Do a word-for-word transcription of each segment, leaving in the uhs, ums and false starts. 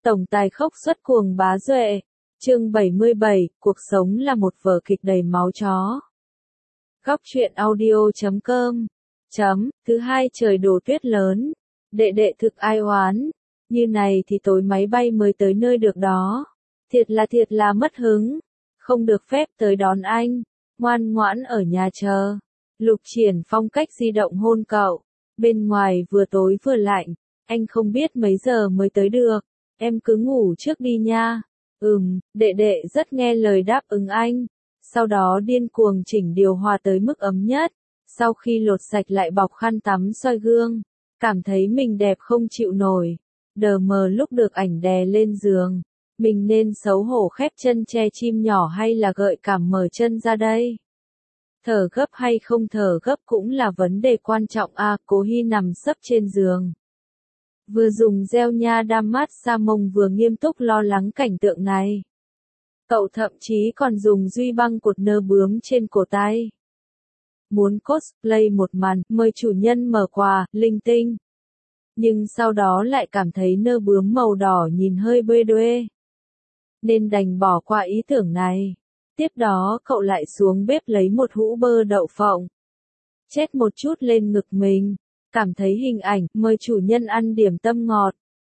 Tổng tài khốc xuất cuồng bá duệ. Chương bảy mươi bảy, cuộc sống là một vở kịch đầy máu chó. Góc truyện audio chấm com. Chấm, thứ hai trời đổ tuyết lớn. Đệ đệ thực ai oán. Như này thì tối máy bay mới tới nơi được đó. Thiệt là thiệt là mất hứng. Không được phép tới đón anh. Ngoan ngoãn ở nhà chờ. Lục Triển phong cách di động hôn cậu. Bên ngoài vừa tối vừa lạnh. Anh không biết mấy giờ mới tới được. Em cứ ngủ trước đi nha. Ừm, đệ đệ rất nghe lời đáp ứng anh. Sau đó điên cuồng chỉnh điều hòa tới mức ấm nhất. Sau khi lột sạch lại bọc khăn tắm soi gương. Cảm thấy mình đẹp không chịu nổi. Đờ mờ lúc được ảnh đè lên giường. Mình nên xấu hổ khép chân che chim nhỏ hay là gợi cảm mở chân ra đây? Thở gấp hay không thở gấp cũng là vấn đề quan trọng à, Cố Hy nằm sấp trên giường. Vừa dùng gel nha đam mát xa mông vừa nghiêm túc lo lắng cảnh tượng này. Cậu thậm chí còn dùng duy băng cột nơ bướm trên cổ tay. Muốn cosplay một màn, mời chủ nhân mở quà, linh tinh. Nhưng sau đó lại cảm thấy nơ bướm màu đỏ nhìn hơi bê đuê. Nên đành bỏ qua ý tưởng này. Tiếp đó cậu lại xuống bếp lấy một hũ bơ đậu phộng. Chét một chút lên ngực mình. Cảm thấy hình ảnh, mời chủ nhân ăn điểm tâm ngọt.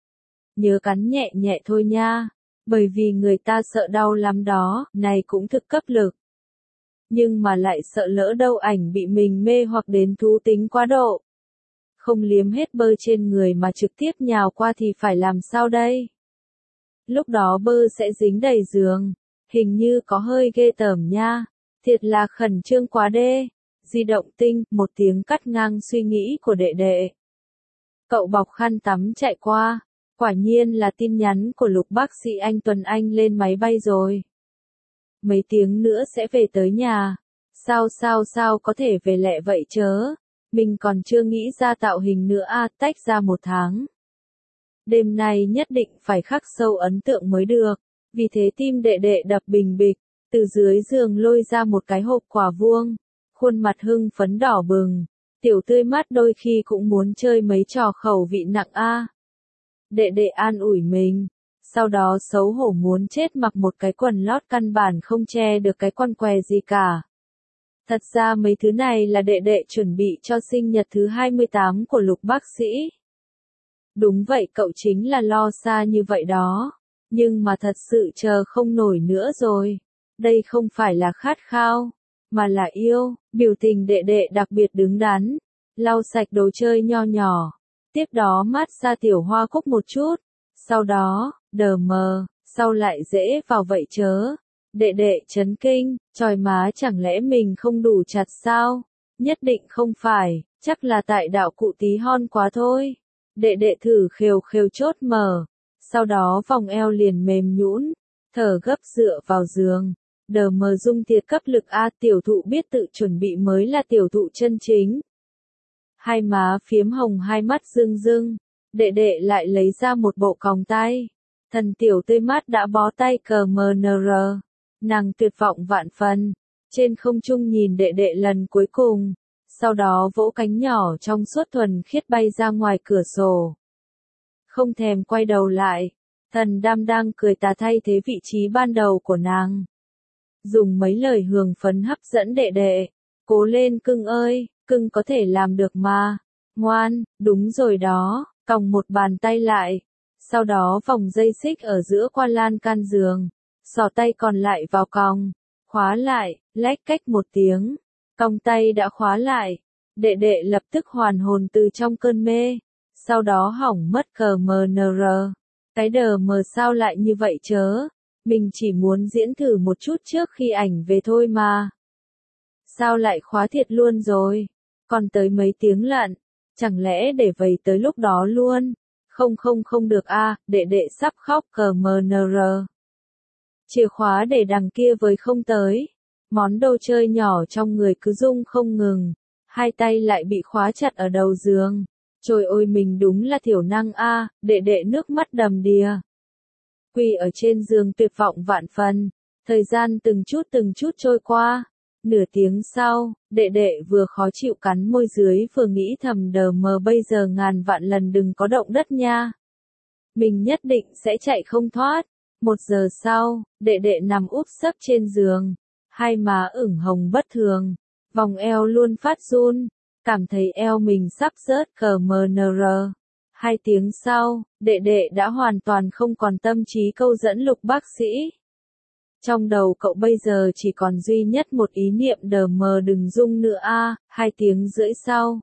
Nhớ cắn nhẹ nhẹ thôi nha. Bởi vì người ta sợ đau lắm đó, này cũng thực cấp lực. Nhưng mà lại sợ lỡ đâu ảnh bị mình mê hoặc đến thú tính quá độ. Không liếm hết bơ trên người mà trực tiếp nhào qua thì phải làm sao đây? Lúc đó bơ sẽ dính đầy giường. Hình như có hơi ghê tởm nha. Thiệt là khẩn trương quá đê. Di động tinh, một tiếng cắt ngang suy nghĩ của đệ đệ. Cậu bọc khăn tắm chạy qua. Quả nhiên là tin nhắn của Lục bác sĩ anh Tuấn Anh lên máy bay rồi. Mấy tiếng nữa sẽ về tới nhà. Sao sao sao có thể về lẹ vậy chớ. Mình còn chưa nghĩ ra tạo hình nữa à, tách ra một tháng. Đêm nay nhất định phải khắc sâu ấn tượng mới được. Vì thế tim đệ đệ đập bình bịch. Từ dưới giường lôi ra một cái hộp quả vuông. Khuôn mặt hưng phấn đỏ bừng. Tiểu tươi mát đôi khi cũng muốn chơi mấy trò khẩu vị nặng a. Đệ đệ an ủi mình. Sau đó xấu hổ muốn chết mặc một cái quần lót căn bản không che được cái con què gì cả. Thật ra mấy thứ này là đệ đệ chuẩn bị cho sinh nhật thứ hai mươi tám của Lục bác sĩ. Đúng vậy, cậu chính là lo xa như vậy đó. Nhưng mà thật sự chờ không nổi nữa rồi. Đây không phải là khát khao, mà là yêu. Biểu tình đệ đệ đặc biệt đứng đắn. Lau sạch đồ chơi nho nhỏ. Tiếp đó mát xa tiểu hoa cúc một chút. Sau đó, đờ mờ, sau lại dễ vào vậy chớ. Đệ đệ chấn kinh, chòi má chẳng lẽ mình không đủ chặt sao? Nhất định không phải, chắc là tại đạo cụ tí hon quá thôi. Đệ đệ thử khều khều chốt mở. Sau đó vòng eo liền mềm nhũn, thở gấp dựa vào giường. Đờ mờ dung thiệt cấp lực a, tiểu thụ biết tự chuẩn bị mới là tiểu thụ chân chính. Hai má phiếm hồng, hai mắt rưng rưng. Đệ đệ lại lấy ra một bộ còng tay. Thần tiểu tươi mát đã bó tay cờ mờ nờ rờ. Nàng tuyệt vọng vạn phần. Trên không trung nhìn đệ đệ lần cuối cùng. Sau đó vỗ cánh nhỏ trong suốt thuần khiết bay ra ngoài cửa sổ. Không thèm quay đầu lại. Thần đam đang cười tà thay thế vị trí ban đầu của nàng. Dùng mấy lời hưởng phấn hấp dẫn đệ đệ. Cố lên cưng ơi, cưng có thể làm được mà. Ngoan, đúng rồi đó, còng một bàn tay lại. Sau đó vòng dây xích ở giữa qua lan can giường. Xỏ tay còn lại vào còng. Khóa lại, lách cách một tiếng. Còng tay đã khóa lại. Đệ đệ lập tức hoàn hồn từ trong cơn mê. Sau đó hỏng mất cờ mờ nờ rờ. Cái đờ mờ sao lại như vậy chớ. Mình chỉ muốn diễn thử một chút trước khi ảnh về thôi mà. Sao lại khóa thiệt luôn rồi? Còn tới mấy tiếng lận. Chẳng lẽ để vầy tới lúc đó luôn? Không không không được a, à, đệ đệ sắp khóc cờ mờ nờ rờ. Chìa khóa để đằng kia với không tới. Món đồ chơi nhỏ trong người cứ rung không ngừng. Hai tay lại bị khóa chặt ở đầu giường. Trời ơi mình đúng là thiểu năng a, à, đệ đệ nước mắt đầm đìa. Quỳ ở trên giường tuyệt vọng vạn phần. Thời gian từng chút từng chút trôi qua. Nửa tiếng sau, đệ đệ vừa khó chịu cắn môi dưới vừa nghĩ thầm đờ mờ bây giờ ngàn vạn lần đừng có động đất nha. mình nhất định sẽ chạy không thoát. Một giờ sau, đệ đệ nằm úp sấp trên giường, hai má ửng hồng bất thường, vòng eo luôn phát run, cảm thấy eo mình sắp rớt cờ mờ nờ rờ. Hai tiếng sau, đệ đệ đã hoàn toàn không còn tâm trí câu dẫn Lục bác sĩ. Trong đầu cậu bây giờ chỉ còn duy nhất một ý niệm đờ mờ đừng rung nữa a. Hai tiếng rưỡi sau,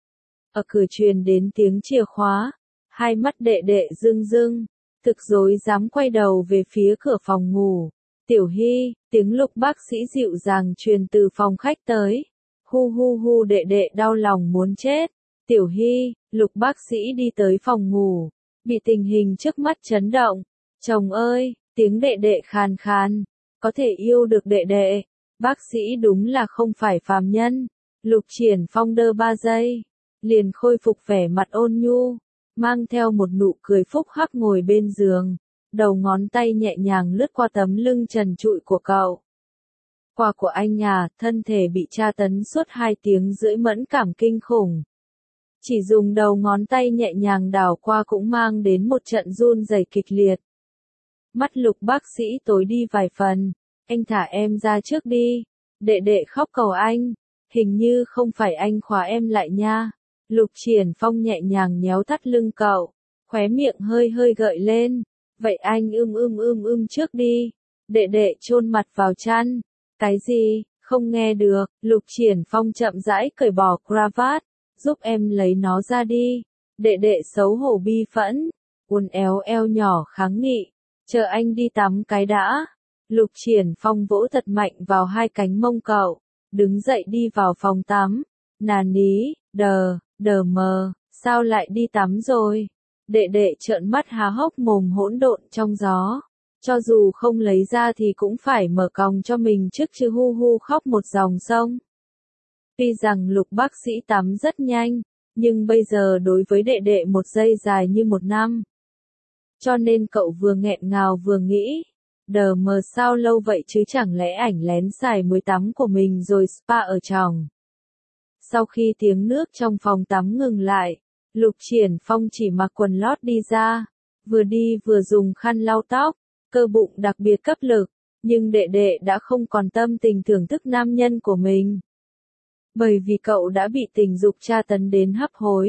ở cửa truyền đến tiếng chìa khóa, hai mắt đệ đệ rưng rưng, thực rối dám quay đầu về phía cửa phòng ngủ. Tiểu Hy, tiếng Lục bác sĩ dịu dàng truyền từ phòng khách tới. Hu hu hu, đệ đệ đau lòng muốn chết. Tiểu Hy, Lục bác sĩ đi tới phòng ngủ, bị tình hình trước mắt chấn động. Chồng ơi, tiếng đệ đệ khàn khàn, có thể yêu được đệ đệ, bác sĩ đúng là không phải phàm nhân. Lục Triển Phong đơ ba giây, liền khôi phục vẻ mặt ôn nhu, mang theo một nụ cười phúc hắc ngồi bên giường, đầu ngón tay nhẹ nhàng lướt qua tấm lưng trần trụi của cậu. Quà của anh à, thân thể bị tra tấn suốt hai tiếng rưỡi mẫn cảm kinh khủng. Chỉ dùng đầu ngón tay nhẹ nhàng đảo qua cũng mang đến một trận run rẩy kịch liệt. Mắt Lục bác sĩ tối đi vài phần, anh thả em ra trước đi. Đệ đệ khóc cầu anh, hình như không phải anh khóa em lại nha. Lục Triển Phong nhẹ nhàng nhéo thắt lưng cậu, khóe miệng hơi hơi gợi lên. Vậy anh ưm ưm ưm ưm trước đi. Đệ đệ chôn mặt vào chăn. Cái gì, không nghe được. Lục Triển Phong chậm rãi cởi bỏ cravat, giúp em lấy nó ra đi. Đệ đệ xấu hổ bi phẫn, uốn éo eo nhỏ kháng nghị. Chờ anh đi tắm cái đã. Lục Triển Phong vỗ thật mạnh vào hai cánh mông cậu, đứng dậy đi vào phòng tắm. Nà ní, đờ, đờ mờ, sao lại đi tắm rồi? Đệ đệ trợn mắt há hốc mồm hỗn độn trong gió. Cho dù không lấy ra thì cũng phải mở còng cho mình trước chứ, hu hu khóc một dòng sông. Tuy rằng Lục bác sĩ tắm rất nhanh, nhưng bây giờ đối với đệ đệ một giây dài như một năm. Cho nên cậu vừa nghẹn ngào vừa nghĩ, đờ mờ sao lâu vậy chứ, chẳng lẽ ảnh lén xài muối tắm của mình rồi spa ở tròng. Sau khi tiếng nước trong phòng tắm ngừng lại, Lục Triển Phong chỉ mặc quần lót đi ra, vừa đi vừa dùng khăn lau tóc, cơ bụng đặc biệt cấp lực, nhưng đệ đệ đã không còn tâm tình thưởng thức nam nhân của mình. Bởi vì cậu đã bị tình dục tra tấn đến hấp hối.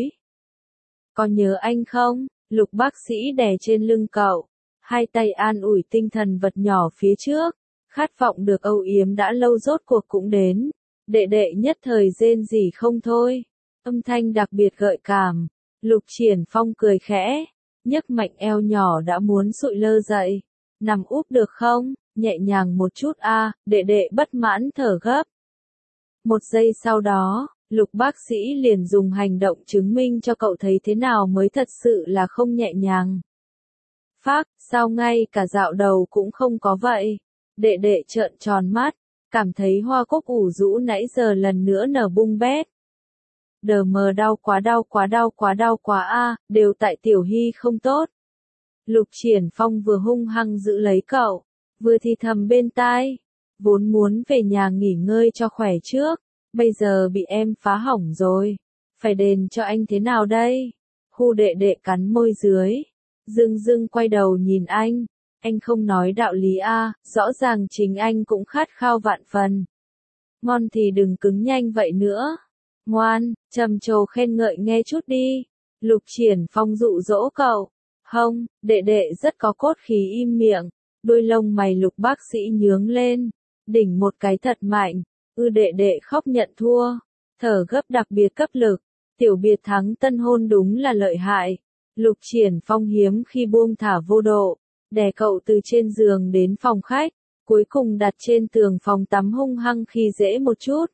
Có nhớ anh không? Lục bác sĩ đè trên lưng cậu, hai tay an ủi tinh thần vật nhỏ phía trước, khát vọng được âu yếm đã lâu rốt cuộc cũng đến. Đệ đệ nhất thời rên rỉ không thôi, âm thanh đặc biệt gợi cảm. Lục Triển Phong cười khẽ, nhấc mạnh eo nhỏ đã muốn sụi lơ dậy. Nằm úp được không? Nhẹ nhàng một chút a. Đệ đệ bất mãn thở gấp. Một giây sau đó, Lục bác sĩ liền dùng hành động chứng minh cho cậu thấy thế nào mới thật sự là không nhẹ nhàng. Phác, sao ngay cả dạo đầu cũng không có vậy? Đệ đệ trợn tròn mắt, cảm thấy hoa cúc ủ rũ nãy giờ lần nữa nở bung bét. Đờ mờ đau quá đau quá đau quá đau quá a, đều tại Tiểu Hy không tốt. Lục Triển Phong vừa hung hăng giữ lấy cậu, vừa thì thầm bên tai, vốn muốn về nhà nghỉ ngơi cho khỏe trước, bây giờ bị em phá hỏng rồi, phải đền cho anh thế nào đây? Hu đệ đệ cắn môi dưới, dưng dưng quay đầu nhìn anh, anh không nói đạo lý a, rõ ràng chính anh cũng khát khao vạn phần. Ngon thì đừng cứng nhanh vậy nữa. Ngoan, trầm trồ khen ngợi nghe chút đi. Lục Triển Phong dụ dỗ cậu. Hông, đệ đệ rất có cốt khí im miệng. Đôi lông mày Lục bác sĩ nhướng lên, đỉnh một cái thật mạnh. Ư đệ đệ khóc nhận thua, thở gấp đặc biệt cấp lực. Tiểu biệt thắng tân hôn đúng là lợi hại. Lục Triển Phong hiếm khi buông thả vô độ, đè cậu từ trên giường đến phòng khách, cuối cùng đặt trên tường phòng tắm hung hăng khi dễ một chút.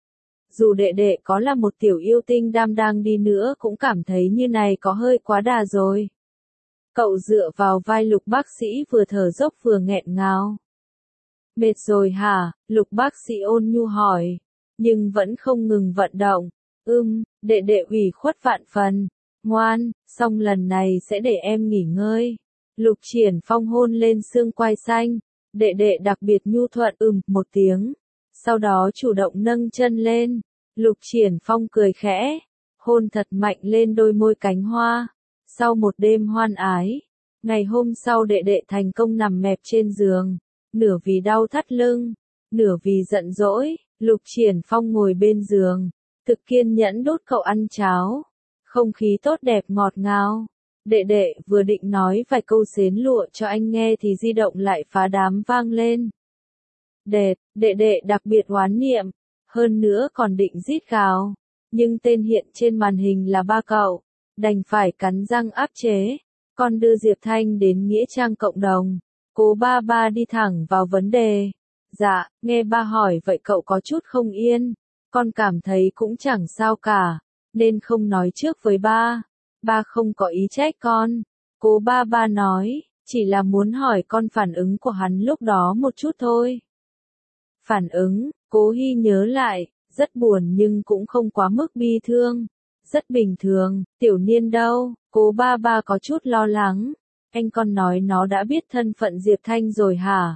Dù đệ đệ có là một tiểu yêu tinh đam đang đi nữa cũng cảm thấy như này có hơi quá đà rồi. Cậu dựa vào vai Lục bác sĩ vừa thở dốc vừa nghẹn ngào. Mệt rồi hả? Lục bác sĩ ôn nhu hỏi, nhưng vẫn không ngừng vận động. Ưm, đệ đệ ủy khuất vạn phần. Ngoan, xong lần này sẽ để em nghỉ ngơi. Lục Triển Phong hôn lên xương quai xanh, đệ đệ đặc biệt nhu thuận ừm một tiếng. Sau đó chủ động nâng chân lên, Lục Triển Phong cười khẽ, hôn thật mạnh lên đôi môi cánh hoa. Sau một đêm hoan ái, Ngày hôm sau đệ đệ thành công nằm mẹp trên giường, nửa vì đau thắt lưng, nửa vì giận dỗi, Lục Triển Phong ngồi bên giường, thực kiên nhẫn đút cậu ăn cháo. Không khí tốt đẹp ngọt ngào. Đệ đệ vừa định nói vài câu xến lụa cho anh nghe thì di động lại phá đám vang lên. Đệt, đệ đệ đặc biệt oán niệm, hơn nữa còn định rít gào, nhưng tên hiện trên màn hình là ba cậu, đành phải cắn răng áp chế. Con đưa Diệp Thanh đến nghĩa trang cộng đồng. Cố ba ba đi thẳng vào vấn đề. Dạ, nghe ba hỏi vậy cậu có chút không yên. Con cảm thấy cũng chẳng sao cả, nên không nói trước với ba. Ba không có ý trách con. Cố ba ba nói, chỉ là muốn hỏi con phản ứng của hắn lúc đó một chút thôi. Phản ứng, Cố Hy nhớ lại, rất buồn nhưng cũng không quá mức bi thương. Rất bình thường, Tiểu Niên đâu, Cố ba ba có chút lo lắng. Anh con nói nó đã biết thân phận Diệp Thanh rồi hả?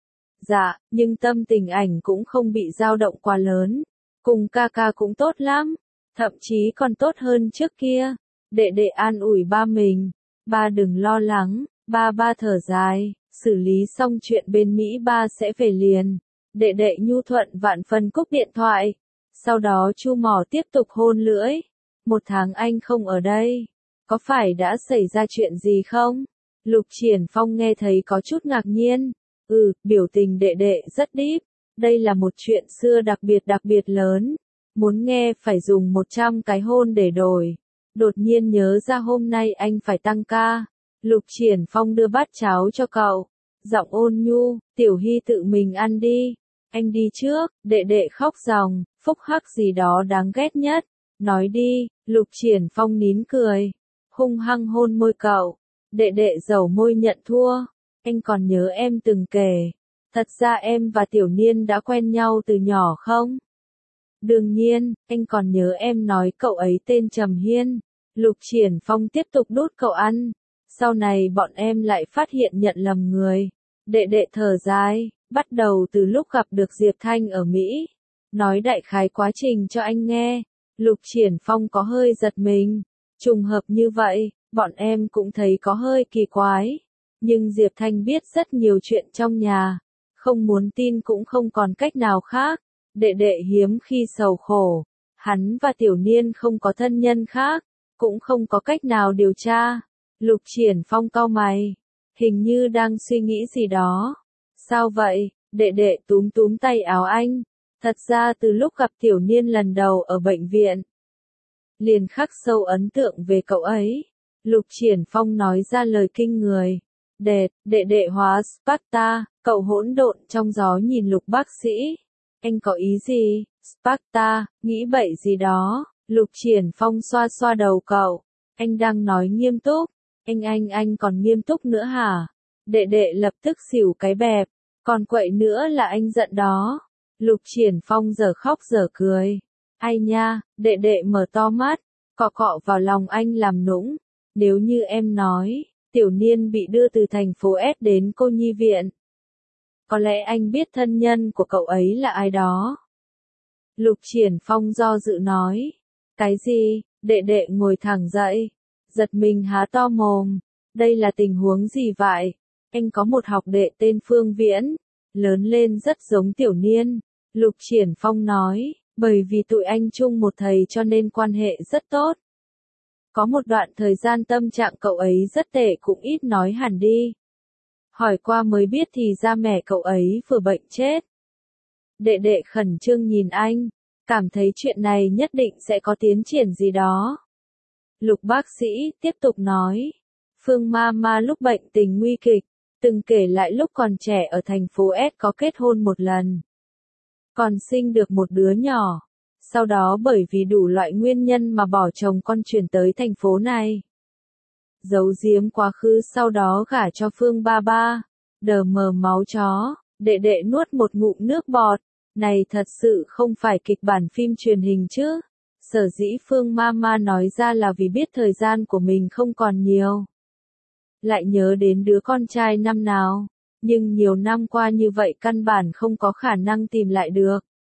Dạ, nhưng tâm tình ảnh cũng không bị dao động quá lớn. Cùng ca ca cũng tốt lắm, thậm chí còn tốt hơn trước kia. Đệ đệ an ủi ba mình, ba đừng lo lắng, ba ba thở dài, xử lý xong chuyện bên Mỹ ba sẽ về liền. Đệ đệ nhu thuận vạn phần cúp điện thoại. Sau đó Chu Mỏ tiếp tục hôn lưỡi. Một tháng anh không ở đây, có phải đã xảy ra chuyện gì không? Lục Triển Phong nghe thấy có chút ngạc nhiên. Ừ, biểu tình đệ đệ rất deep. Đây là một chuyện xưa đặc biệt đặc biệt lớn. Muốn nghe phải dùng một trăm cái hôn để đổi. Đột nhiên nhớ ra hôm nay anh phải tăng ca. Lục Triển Phong đưa bát cháo cho cậu. Giọng ôn nhu, Tiểu Hy tự mình ăn đi. Anh đi trước, đệ đệ khóc ròng, phúc hắc gì đó đáng ghét nhất. Nói đi, Lục Triển Phong nín cười. Hung hăng hôn môi cậu. Đệ đệ dầu môi nhận thua. Anh còn nhớ em từng kể. Thật ra em và Tiểu Niên đã quen nhau từ nhỏ không? Đương nhiên, anh còn nhớ em nói cậu ấy tên Trầm Hiên. Lục Triển Phong tiếp tục đút cậu ăn. Sau này bọn em lại phát hiện nhận lầm người. Đệ đệ thở dài, bắt đầu từ lúc gặp được Diệp Thanh ở Mỹ. Nói đại khái quá trình cho anh nghe. Lục Triển Phong có hơi giật mình. Trùng hợp như vậy, bọn em cũng thấy có hơi kỳ quái. Nhưng Diệp Thanh biết rất nhiều chuyện trong nhà. Không muốn tin cũng không còn cách nào khác. Đệ đệ hiếm khi sầu khổ. Hắn và Tiểu Niên không có thân nhân khác. Cũng không có cách nào điều tra. Lục Triển Phong cau mày. Hình như đang suy nghĩ gì đó. Sao vậy? Đệ đệ túm túm tay áo anh. Thật ra từ lúc gặp Tiểu Niên lần đầu ở bệnh viện, liền khắc sâu ấn tượng về cậu ấy. Lục Triển Phong nói ra lời kinh người. Đệ, đệ đệ hóa Sparta, cậu hỗn độn trong gió nhìn Lục bác sĩ. Anh có ý gì? Sparta, nghĩ bậy gì đó. Lục Triển Phong xoa xoa đầu cậu. Anh đang nói nghiêm túc. Anh anh anh còn nghiêm túc nữa hả? Đệ đệ lập tức xỉu cái bẹp. Còn quậy nữa là anh giận đó. Lục Triển Phong giờ khóc giờ cười. Ai nha, đệ đệ mở to mắt, cọ cọ vào lòng anh làm nũng. Nếu như em nói, Tiểu Niên bị đưa từ thành phố S đến cô nhi viện. Có lẽ anh biết thân nhân của cậu ấy là ai đó. Lục Triển Phong do dự nói. Cái gì? Đệ đệ ngồi thẳng dậy. Giật mình há to mồm. Đây là tình huống gì vậy? Anh có một học đệ tên Phương Viễn. Lớn lên rất giống Tiểu Niên. Lục Triển Phong nói. Bởi vì tụi anh chung một thầy cho nên quan hệ rất tốt. Có một đoạn thời gian tâm trạng cậu ấy rất tệ cũng ít nói hẳn đi. Hỏi qua mới biết thì ra mẹ cậu ấy vừa bệnh chết. Đệ đệ khẩn trương nhìn anh, cảm thấy chuyện này nhất định sẽ có tiến triển gì đó. Lục bác sĩ tiếp tục nói. Phương ma ma lúc bệnh tình nguy kịch, từng kể lại lúc còn trẻ ở thành phố S có kết hôn một lần. Còn sinh được một đứa nhỏ. Sau đó bởi vì đủ loại nguyên nhân mà bỏ chồng con chuyển tới thành phố này. Giấu giếm quá khứ sau đó gả cho Phương ba ba. Đờ mờ máu chó, đệ đệ nuốt một ngụm nước bọt. Này thật sự không phải kịch bản phim truyền hình chứ. Sở dĩ Phương Mama nói ra là vì biết thời gian của mình không còn nhiều. Lại nhớ đến đứa con trai năm nào. Nhưng nhiều năm qua như vậy căn bản không có khả năng tìm lại được.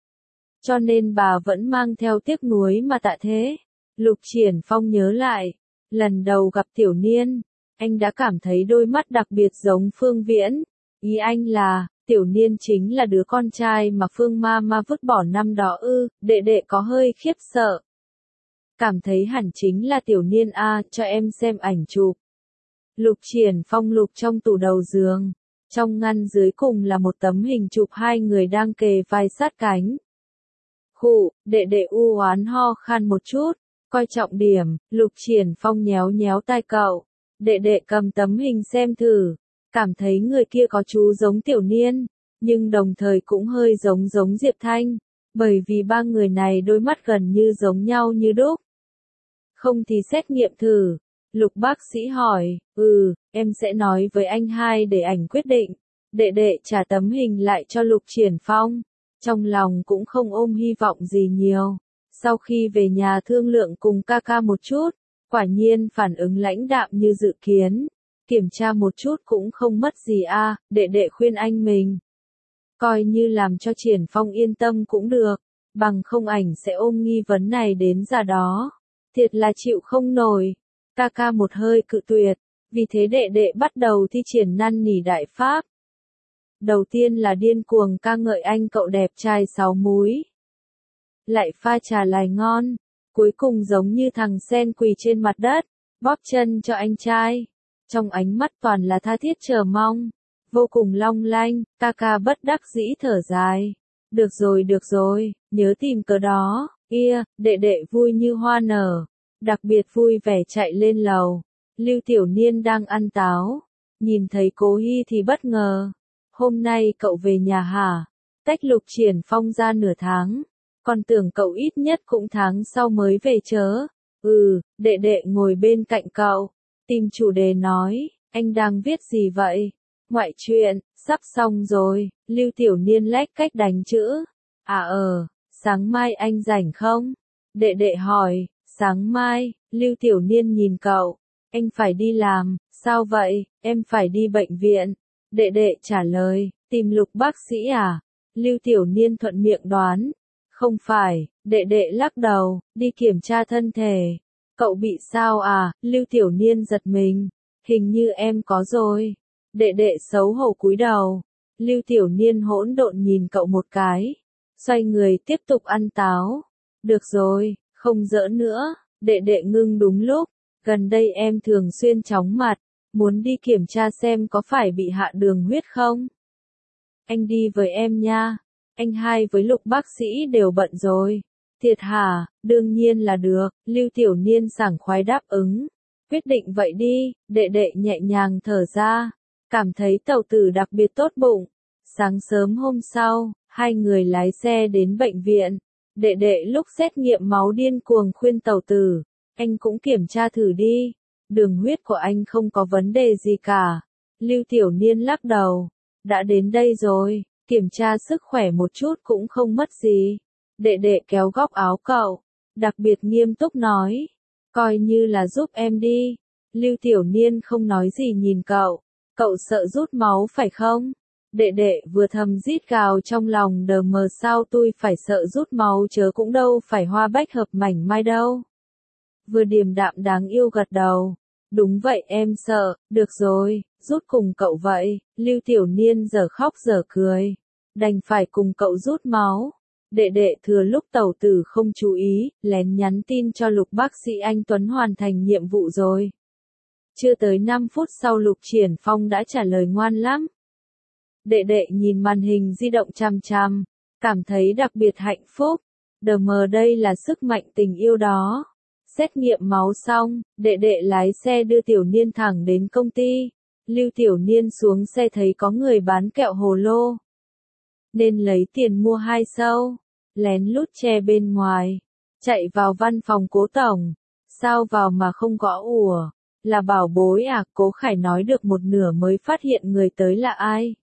Cho nên bà vẫn mang theo tiếc nuối mà tạ thế. Lục Triển Phong nhớ lại. Lần đầu gặp Tiểu Niên. Anh đã cảm thấy đôi mắt đặc biệt giống Phương Viễn. Ý anh là, Tiểu Niên chính là đứa con trai mà Phương ma ma vứt bỏ năm đó ư, đệ đệ có hơi khiếp sợ. Cảm thấy hẳn chính là Tiểu Niên a, cho em xem ảnh chụp. Lục Triển Phong lục trong tủ đầu giường. Trong ngăn dưới cùng là một tấm hình chụp hai người đang kề vai sát cánh. Khụ, đệ đệ u oán ho khan một chút, coi trọng điểm, Lục Triển Phong nhéo nhéo tai cậu. Đệ đệ cầm tấm hình xem thử, cảm thấy người kia có chú giống Tiểu Niên, nhưng đồng thời cũng hơi giống giống Diệp Thanh, bởi vì ba người này đôi mắt gần như giống nhau như đúc. Không thì xét nghiệm thử. Lục bác sĩ hỏi, ừ, em sẽ nói với anh hai để ảnh quyết định. Đệ đệ trả tấm hình lại cho Lục Triển Phong. Trong lòng cũng không ôm hy vọng gì nhiều. Sau khi về nhà thương lượng cùng ca ca một chút, quả nhiên phản ứng lãnh đạm như dự kiến. Kiểm tra một chút cũng không mất gì a, đệ đệ khuyên anh mình. Coi như làm cho Triển Phong yên tâm cũng được, bằng không ảnh sẽ ôm nghi vấn này đến già đó. Thiệt là chịu không nổi. Ca ca một hơi cự tuyệt, vì thế đệ đệ bắt đầu thi triển năn nỉ đại pháp. Đầu tiên là điên cuồng ca ngợi anh cậu đẹp trai sáu múi. Lại pha trà lại ngon, cuối cùng giống như thằng sen quỳ trên mặt đất, bóp chân cho anh trai. Trong ánh mắt toàn là tha thiết chờ mong, vô cùng long lanh, ca ca bất đắc dĩ thở dài. Được rồi được rồi, nhớ tìm cớ đó, kia, đệ đệ vui như hoa nở. Đặc biệt vui vẻ chạy lên lầu. Lưu Tiểu Niên đang ăn táo. Nhìn thấy Cố Hi thì bất ngờ. Hôm nay cậu về nhà hả? Tách Lục Triển Phong ra nửa tháng. Còn tưởng cậu ít nhất cũng tháng sau mới về chớ. Ừ, đệ đệ ngồi bên cạnh cậu. Tìm chủ đề nói, anh đang viết gì vậy? Ngoại truyện, sắp xong rồi. Lưu Tiểu Niên lách cách đánh chữ. À ờ, sáng mai anh rảnh không? Đệ đệ hỏi. Sáng mai, Lưu Tiểu Niên nhìn cậu, anh phải đi làm, sao vậy, em phải đi bệnh viện. Đệ đệ trả lời, tìm Lục bác sĩ à? Lưu Tiểu Niên thuận miệng đoán, không phải, đệ đệ lắc đầu, đi kiểm tra thân thể. Cậu bị sao à? Lưu Tiểu Niên giật mình, hình như em có rồi. Đệ đệ xấu hổ cúi đầu. Lưu Tiểu Niên hỗn độn nhìn cậu một cái, xoay người tiếp tục ăn táo. Được rồi. Không giỡn nữa, đệ đệ ngưng đúng lúc, gần đây em thường xuyên chóng mặt, muốn đi kiểm tra xem có phải bị hạ đường huyết không? Anh đi với em nha, anh hai với Lục bác sĩ đều bận rồi. Thiệt hả, đương nhiên là được, Lưu Tiểu Niên sảng khoái đáp ứng. Quyết định vậy đi, đệ đệ nhẹ nhàng thở ra, cảm thấy tẩu tử đặc biệt tốt bụng. Sáng sớm hôm sau, hai người lái xe đến bệnh viện. Đệ đệ lúc xét nghiệm máu điên cuồng khuyên tẩu tử, anh cũng kiểm tra thử đi, đường huyết của anh không có vấn đề gì cả. Lưu Tiểu Niên lắc đầu, đã đến đây rồi, kiểm tra sức khỏe một chút cũng không mất gì. Đệ đệ kéo góc áo cậu, đặc biệt nghiêm túc nói, coi như là giúp em đi. Lưu Tiểu Niên không nói gì nhìn cậu, cậu sợ rút máu phải không? Đệ đệ vừa thầm rít gào trong lòng, đờ mờ sao tôi phải sợ rút máu chớ cũng đâu phải hoa bách hợp mảnh mai đâu. Vừa điềm đạm đáng yêu gật đầu. Đúng vậy em sợ, được rồi, rút cùng cậu vậy. Lưu Tiểu Niên giờ khóc giờ cười. Đành phải cùng cậu rút máu. Đệ đệ thừa lúc tẩu tử không chú ý, lén nhắn tin cho Lục bác sĩ anh Tuấn hoàn thành nhiệm vụ rồi. Chưa tới năm phút sau Lục Triển Phong đã trả lời ngoan lắm. Đệ đệ nhìn màn hình di động chằm chằm, cảm thấy đặc biệt hạnh phúc. Đờ mờ đây là sức mạnh tình yêu đó. Xét nghiệm máu xong, đệ đệ lái xe đưa Tiểu Niên thẳng đến công ty. Lưu Tiểu Niên xuống xe thấy có người bán kẹo hồ lô, nên lấy tiền mua hai sâu, lén lút che bên ngoài, chạy vào văn phòng Cố tổng. Sao vào mà không gõ ủa? Là bảo bối à? Cố Khải nói được một nửa mới phát hiện người tới là ai.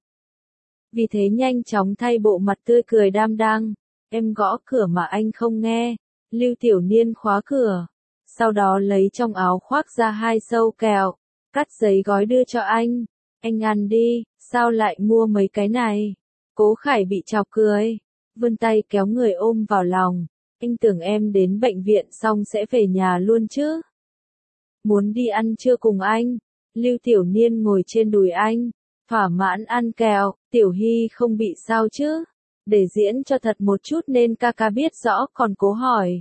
Vì thế nhanh chóng thay bộ mặt tươi cười đam đang. Em gõ cửa mà anh không nghe. Lưu Tiểu Niên khóa cửa. Sau đó lấy trong áo khoác ra hai sâu kẹo. Cắt giấy gói đưa cho anh. Anh ăn đi, sao lại mua mấy cái này? Cố Khải bị chọc cười. Vươn tay kéo người ôm vào lòng. Anh tưởng em đến bệnh viện xong sẽ về nhà luôn chứ. Muốn đi ăn trưa cùng anh. Lưu Tiểu Niên ngồi trên đùi anh, thỏa mãn ăn kẹo, Tiểu Hy không bị sao chứ? Để diễn cho thật một chút nên ca ca biết rõ còn cố hỏi.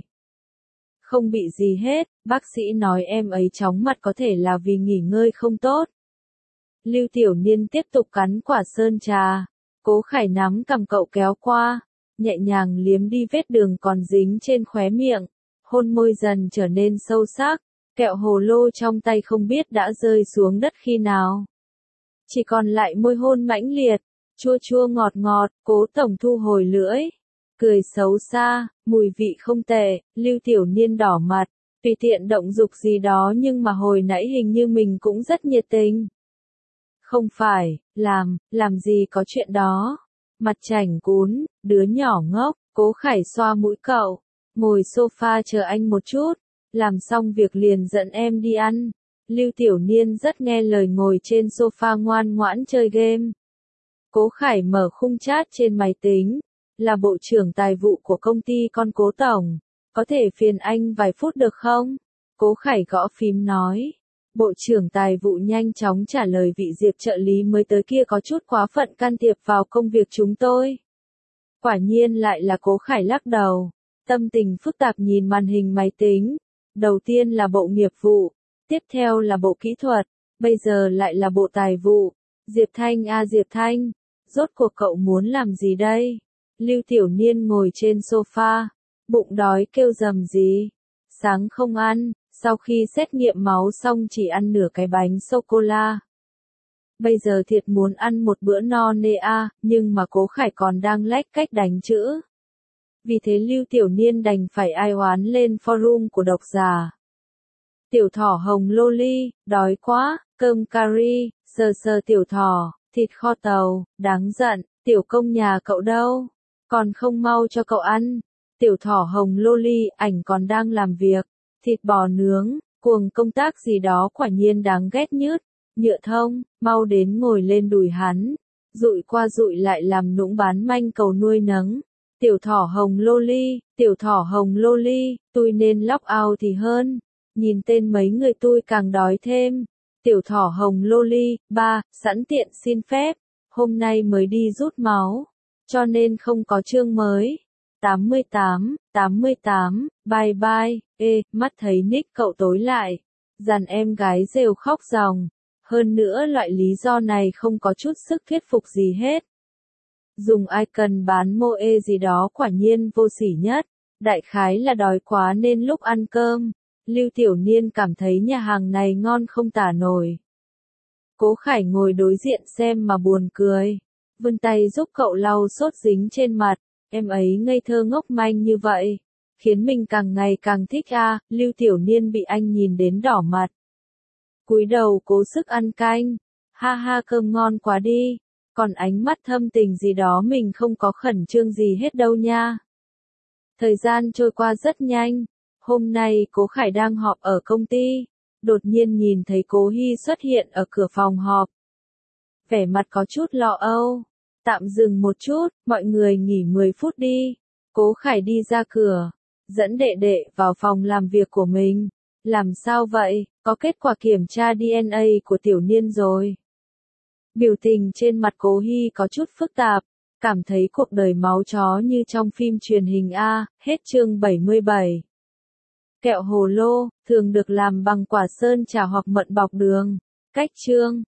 Không bị gì hết, bác sĩ nói em ấy chóng mặt có thể là vì nghỉ ngơi không tốt. Lưu Tiểu Niên tiếp tục cắn quả sơn trà, Cố Khải nắm cầm cậu kéo qua, nhẹ nhàng liếm đi vết đường còn dính trên khóe miệng, hôn môi dần trở nên sâu sắc, kẹo hồ lô trong tay không biết đã rơi xuống đất khi nào. Chỉ còn lại môi hôn mãnh liệt, chua chua ngọt ngọt, Cố Tổng thu hồi lưỡi, cười xấu xa, mùi vị không tệ, Lưu Tiểu Niên đỏ mặt, tùy tiện động dục gì đó nhưng mà hồi nãy hình như mình cũng rất nhiệt tình. Không phải, làm, làm gì có chuyện đó. Mặt chảnh cún, đứa nhỏ ngốc, Cố Khải xoa mũi cậu, ngồi sofa chờ anh một chút, làm xong việc liền dẫn em đi ăn. Lưu Tiểu Niên rất nghe lời ngồi trên sofa ngoan ngoãn chơi game. Cố Khải mở khung chat trên máy tính, là bộ trưởng tài vụ của công ty con Cố Tổng, có thể phiền anh vài phút được không? Cố Khải gõ phím nói. Bộ trưởng tài vụ nhanh chóng trả lời vị Diệp trợ lý mới tới kia có chút quá phận can thiệp vào công việc chúng tôi. Quả nhiên lại là Cố Khải lắc đầu, tâm tình phức tạp nhìn màn hình máy tính. Đầu tiên là bộ nghiệp vụ, tiếp theo là bộ kỹ thuật, bây giờ lại là bộ tài vụ. Diệp Thanh a Diệp Thanh, rốt cuộc cậu muốn làm gì đây? Lưu Tiểu Niên ngồi trên sofa, bụng đói kêu rầm gì. Sáng không ăn, sau khi xét nghiệm máu xong chỉ ăn nửa cái bánh sô-cô-la. Bây giờ thiệt muốn ăn một bữa no nê a, nhưng mà Cố Khải còn đang lách cách đánh chữ. Vì thế Lưu Tiểu Niên đành phải ai oán lên forum của độc giả. Tiểu thỏ hồng loli, đói quá, cơm cari, sờ sờ tiểu thỏ, thịt kho tàu, đáng giận, tiểu công nhà cậu đâu? Còn không mau cho cậu ăn. Tiểu thỏ hồng loli, ảnh còn đang làm việc. Thịt bò nướng, cuồng công tác gì đó quả nhiên đáng ghét nhứt. Nhựa thông, mau đến ngồi lên đùi hắn. Dụi qua dụi lại làm nũng bán manh cầu nuôi nấng. Tiểu thỏ hồng loli, tiểu thỏ hồng loli, tôi nên lóc out thì hơn. Nhìn tên mấy người tôi càng đói thêm. Tiểu thỏ hồng loli, ba, sẵn tiện xin phép. Hôm nay mới đi rút máu, cho nên không có chương mới. tám mươi tám, tám mươi tám, bye bye, ê, mắt thấy nick cậu tối lại. Dàn em gái rêu khóc ròng. Hơn nữa loại lý do này không có chút sức thuyết phục gì hết. Dùng icon bán moe gì đó quả nhiên vô sỉ nhất. Đại khái là đói quá nên lúc ăn cơm, Lưu Tiểu Niên cảm thấy nhà hàng này ngon không tả nổi. Cố Khải ngồi đối diện xem mà buồn cười. Vươn tay giúp cậu lau sốt dính trên mặt. Em ấy ngây thơ ngốc manh như vậy, khiến mình càng ngày càng thích a. À. Lưu Tiểu Niên bị anh nhìn đến đỏ mặt. Cúi đầu cố sức ăn canh. Ha ha, cơm ngon quá đi. Còn ánh mắt thâm tình gì đó mình không có khẩn trương gì hết đâu nha. Thời gian trôi qua rất nhanh. Hôm nay Cố Khải đang họp ở công ty. Đột nhiên nhìn thấy Cố Hy xuất hiện ở cửa phòng họp. Vẻ mặt có chút lo âu. Tạm dừng một chút, mọi người nghỉ mười phút đi. Cố Khải đi ra cửa, dẫn đệ đệ vào phòng làm việc của mình. Làm sao vậy, có kết quả kiểm tra đê en a của Tiểu Niên rồi. Biểu tình trên mặt Cố Hy có chút phức tạp, cảm thấy cuộc đời máu chó như trong phim truyền hình A. Hết chương bảy mươi bảy. Kẹo hồ lô, thường được làm bằng quả sơn trà hoặc mận bọc đường. Cách chương